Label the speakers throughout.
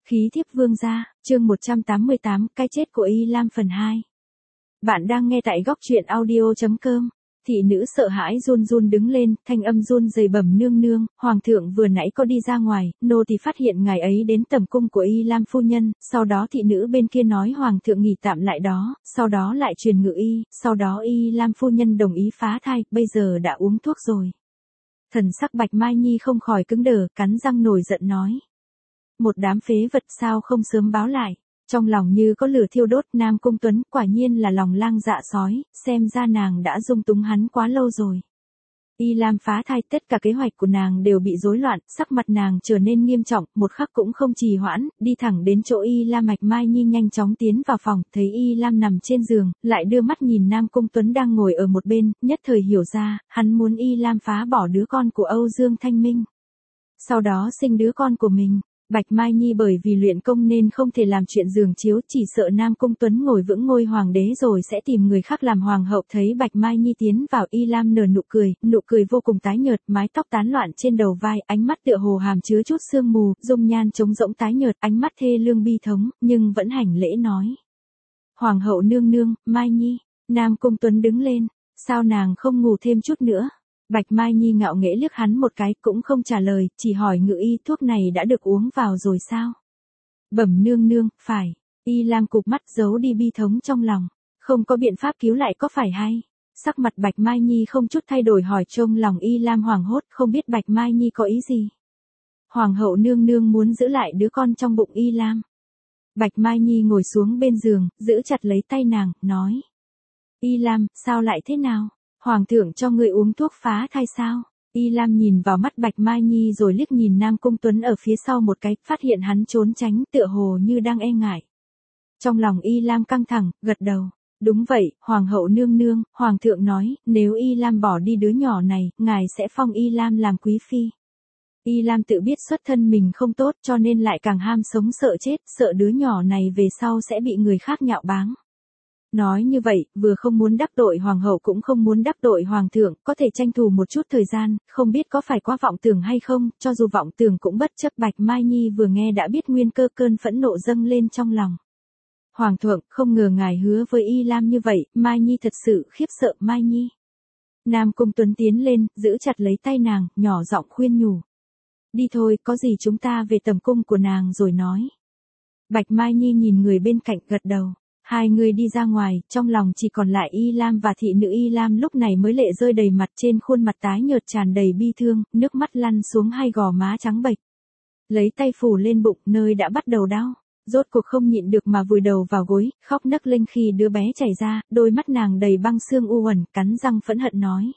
Speaker 1: Khí thiếp vương gia, chương 188, cái chết của Y Lam phần 2. Bạn đang nghe tại góc truyện audio.com. Thị nữ sợ hãi run run đứng lên, thanh âm run rẩy bẩm nương nương, hoàng thượng vừa nãy có đi ra ngoài, nô tỳ phát hiện ngài ấy đến tầm cung của Y Lam phu nhân, sau đó thị nữ bên kia nói hoàng thượng nghỉ tạm lại đó, sau đó lại truyền ngự y, sau đó Y Lam phu nhân đồng ý phá thai, bây giờ đã uống thuốc rồi. Thần sắc Bạch Mai Nhi không khỏi cứng đờ, cắn răng nổi giận nói. Một đám phế vật sao không sớm báo lại, trong lòng như có lửa thiêu đốt. Nam Cung Tuấn quả nhiên là lòng lang dạ sói, xem ra nàng đã dung túng hắn quá lâu rồi. Y Lam phá thai, tất cả kế hoạch của nàng đều bị rối loạn, sắc mặt nàng trở nên nghiêm trọng, một khắc cũng không trì hoãn, đi thẳng đến chỗ Y Lam. Bạch Mai Nhi nhanh chóng tiến vào phòng, thấy Y Lam nằm trên giường, lại đưa mắt nhìn Nam Cung Tuấn đang ngồi ở một bên, nhất thời hiểu ra, hắn muốn Y Lam phá bỏ đứa con của Âu Dương Thanh Minh, sau đó sinh đứa con của mình. Bạch Mai Nhi bởi vì luyện công nên không thể làm chuyện giường chiếu, chỉ sợ Nam Cung Tuấn ngồi vững ngôi hoàng đế rồi sẽ tìm người khác làm hoàng hậu. Thấy Bạch Mai Nhi tiến vào, Y Lam nở nụ cười vô cùng tái nhợt, mái tóc tán loạn trên đầu vai, ánh mắt tựa hồ hàm chứa chút sương mù, dung nhan trống rỗng tái nhợt, ánh mắt thê lương bi thống, nhưng vẫn hành lễ nói. Hoàng hậu nương nương, Mai Nhi. Nam Cung Tuấn đứng lên, sao nàng không ngủ thêm chút nữa? Bạch Mai Nhi ngạo nghễ liếc hắn một cái, cũng không trả lời, chỉ hỏi ngự y thuốc này đã được uống vào rồi sao? Bẩm nương nương, phải. Y Lam cụp mắt giấu đi bi thống trong lòng. Không có biện pháp cứu lại có phải hay? Sắc mặt Bạch Mai Nhi không chút thay đổi hỏi. Trong lòng Y Lam hoảng hốt, không biết Bạch Mai Nhi có ý gì. Hoàng hậu nương nương muốn giữ lại đứa con trong bụng Y Lam. Bạch Mai Nhi ngồi xuống bên giường, giữ chặt lấy tay nàng, nói. Y Lam, sao lại thế nào? Hoàng thượng cho người uống thuốc phá thai sao? Y Lam nhìn vào mắt Bạch Mai Nhi rồi liếc nhìn Nam Cung Tuấn ở phía sau một cái, phát hiện hắn trốn tránh, tựa hồ như đang e ngại. Trong lòng Y Lam căng thẳng, gật đầu. Đúng vậy, Hoàng hậu nương nương, Hoàng thượng nói, nếu Y Lam bỏ đi đứa nhỏ này, ngài sẽ phong Y Lam làm quý phi. Y Lam tự biết xuất thân mình không tốt cho nên lại càng ham sống sợ chết, sợ đứa nhỏ này về sau sẽ bị người khác nhạo báng. Nói như vậy, vừa không muốn đắc tội hoàng hậu cũng không muốn đắc tội hoàng thượng, có thể tranh thủ một chút thời gian, không biết có phải quá vọng tưởng hay không, cho dù vọng tưởng cũng bất chấp. Bạch Mai Nhi vừa nghe đã biết nguyên cơ, cơn phẫn nộ dâng lên trong lòng. Hoàng thượng, không ngờ ngài hứa với Y Lam như vậy, Mai Nhi thật sự khiếp sợ. Mai Nhi. Nam Cung Tuấn tiến lên, giữ chặt lấy tay nàng, nhỏ giọng khuyên nhủ. Đi thôi, có gì chúng ta về tầm cung của nàng rồi nói. Bạch Mai Nhi nhìn người bên cạnh, gật đầu. Hai người đi ra ngoài, trong lòng chỉ còn lại Y Lam và thị nữ. Y Lam lúc này mới lệ rơi đầy mặt, trên khuôn mặt tái nhợt tràn đầy bi thương, nước mắt lăn xuống hai gò má trắng bệch. Lấy tay phủ lên bụng, nơi đã bắt đầu đau, rốt cuộc không nhịn được mà vùi đầu vào gối, khóc nấc lên khi đứa bé chảy ra, đôi mắt nàng đầy băng xương u uẩn, cắn răng phẫn hận nói.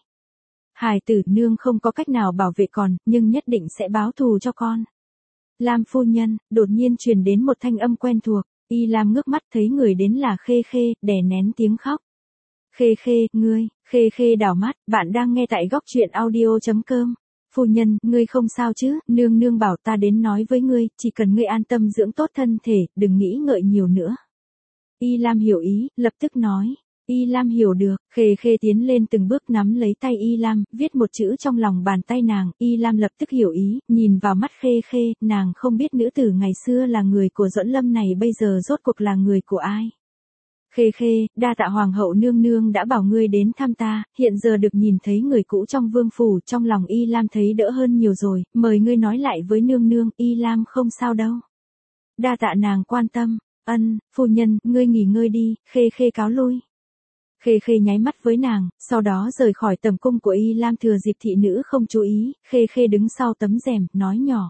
Speaker 1: Hài tử, nương không có cách nào bảo vệ con, nhưng nhất định sẽ báo thù cho con. Lam phu nhân, đột nhiên truyền đến một thanh âm quen thuộc. Y Lam ngước mắt thấy người đến là Khê Khê, đè nén tiếng khóc. Khê Khê, ngươi. Khê Khê đảo mắt, bạn đang nghe tại góc truyện audio.com. Phu nhân, ngươi không sao chứ? Nương nương bảo ta đến nói với ngươi, chỉ cần ngươi an tâm dưỡng tốt thân thể, đừng nghĩ ngợi nhiều nữa. Y Lam hiểu ý, lập tức nói. Y Lam hiểu được. Khê Khê tiến lên từng bước nắm lấy tay Y Lam, viết một chữ trong lòng bàn tay nàng. Y Lam lập tức hiểu ý, nhìn vào mắt Khê Khê, nàng không biết nữ tử ngày xưa là người của Duẫn Lâm này bây giờ rốt cuộc là người của ai. Khê Khê, đa tạ hoàng hậu nương nương đã bảo ngươi đến thăm ta, hiện giờ được nhìn thấy người cũ trong vương phủ, trong lòng Y Lam thấy đỡ hơn nhiều rồi, mời ngươi nói lại với nương nương, Y Lam không sao đâu. Đa tạ nàng quan tâm. Ân, phu nhân, ngươi nghỉ ngơi đi. Khê Khê cáo lui. Khê Khê nháy mắt với nàng, sau đó rời khỏi tầm cung của Y Lam. Thừa dịp thị nữ không chú ý, Khê Khê đứng sau tấm rèm, nói nhỏ.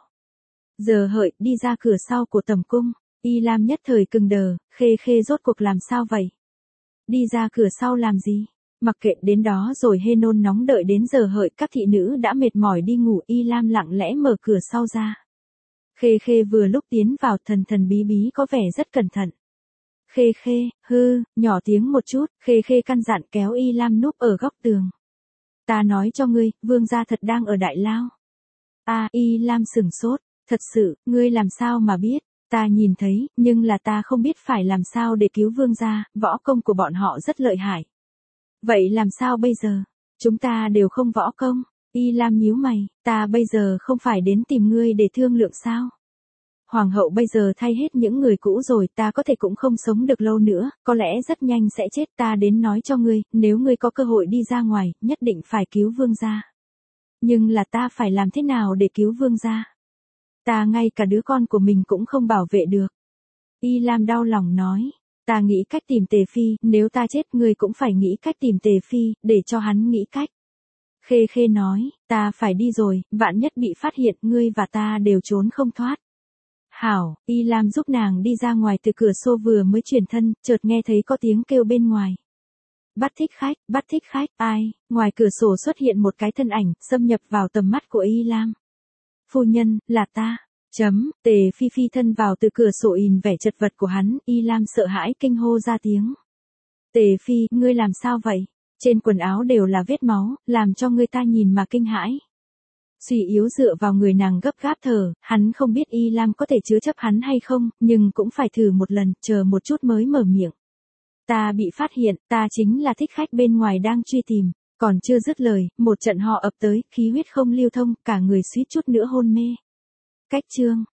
Speaker 1: Giờ hợi, đi ra cửa sau của tầm cung. Y Lam nhất thời cứng đờ, Khê Khê rốt cuộc làm sao vậy? Đi ra cửa sau làm gì? Mặc kệ, đến đó rồi hê nôn nóng đợi đến giờ hợi, các thị nữ đã mệt mỏi đi ngủ. Y Lam lặng lẽ mở cửa sau ra. Khê Khê vừa lúc tiến vào, thần thần bí bí có vẻ rất cẩn thận. Khê Khê, nhỏ tiếng một chút. Khê Khê căn dặn, kéo Y Lam núp ở góc tường. Ta nói cho ngươi, vương gia thật đang ở Đại Lao. Y Lam sửng sốt. Thật sự, ngươi làm sao mà biết? Ta nhìn thấy, nhưng là ta không biết phải làm sao để cứu vương gia, võ công của bọn họ rất lợi hại. Vậy làm sao bây giờ? Chúng ta đều không võ công. Y Lam nhíu mày, ta bây giờ không phải đến tìm ngươi để thương lượng sao? Hoàng hậu bây giờ thay hết những người cũ rồi, ta có thể cũng không sống được lâu nữa, có lẽ rất nhanh sẽ chết, ta đến nói cho ngươi, nếu ngươi có cơ hội đi ra ngoài, nhất định phải cứu vương gia. Nhưng là ta phải làm thế nào để cứu vương gia? Ta ngay cả đứa con của mình cũng không bảo vệ được. Y Lam đau lòng nói, ta nghĩ cách tìm Tề Phi, nếu ta chết ngươi cũng phải nghĩ cách tìm Tề Phi, để cho hắn nghĩ cách. Khê Khê nói, ta phải đi rồi, vạn nhất bị phát hiện, ngươi và ta đều trốn không thoát. Hảo, Y Lam giúp nàng đi ra ngoài từ cửa xô vừa mới chuyển thân, chợt nghe thấy có tiếng kêu bên ngoài. Bắt thích khách, ai, ngoài cửa sổ xuất hiện một cái thân ảnh, xâm nhập vào tầm mắt của Y Lam. Phu nhân, là ta. Tề Phi phi thân vào từ cửa sổ nhìn vẻ chật vật của hắn, Y Lam sợ hãi kinh hô ra tiếng. Tề Phi, ngươi làm sao vậy? Trên quần áo đều là vết máu, làm cho người ta nhìn mà kinh hãi. Suy yếu dựa vào người nàng gấp gáp thở, hắn không biết Y Lam có thể chứa chấp hắn hay không, nhưng cũng phải thử một lần, chờ một chút mới mở miệng. Ta bị phát hiện, ta chính là thích khách bên ngoài đang truy tìm, còn chưa dứt lời, một trận ho ập tới, khí huyết không lưu thông, cả người suýt chút nữa hôn mê. Cách chương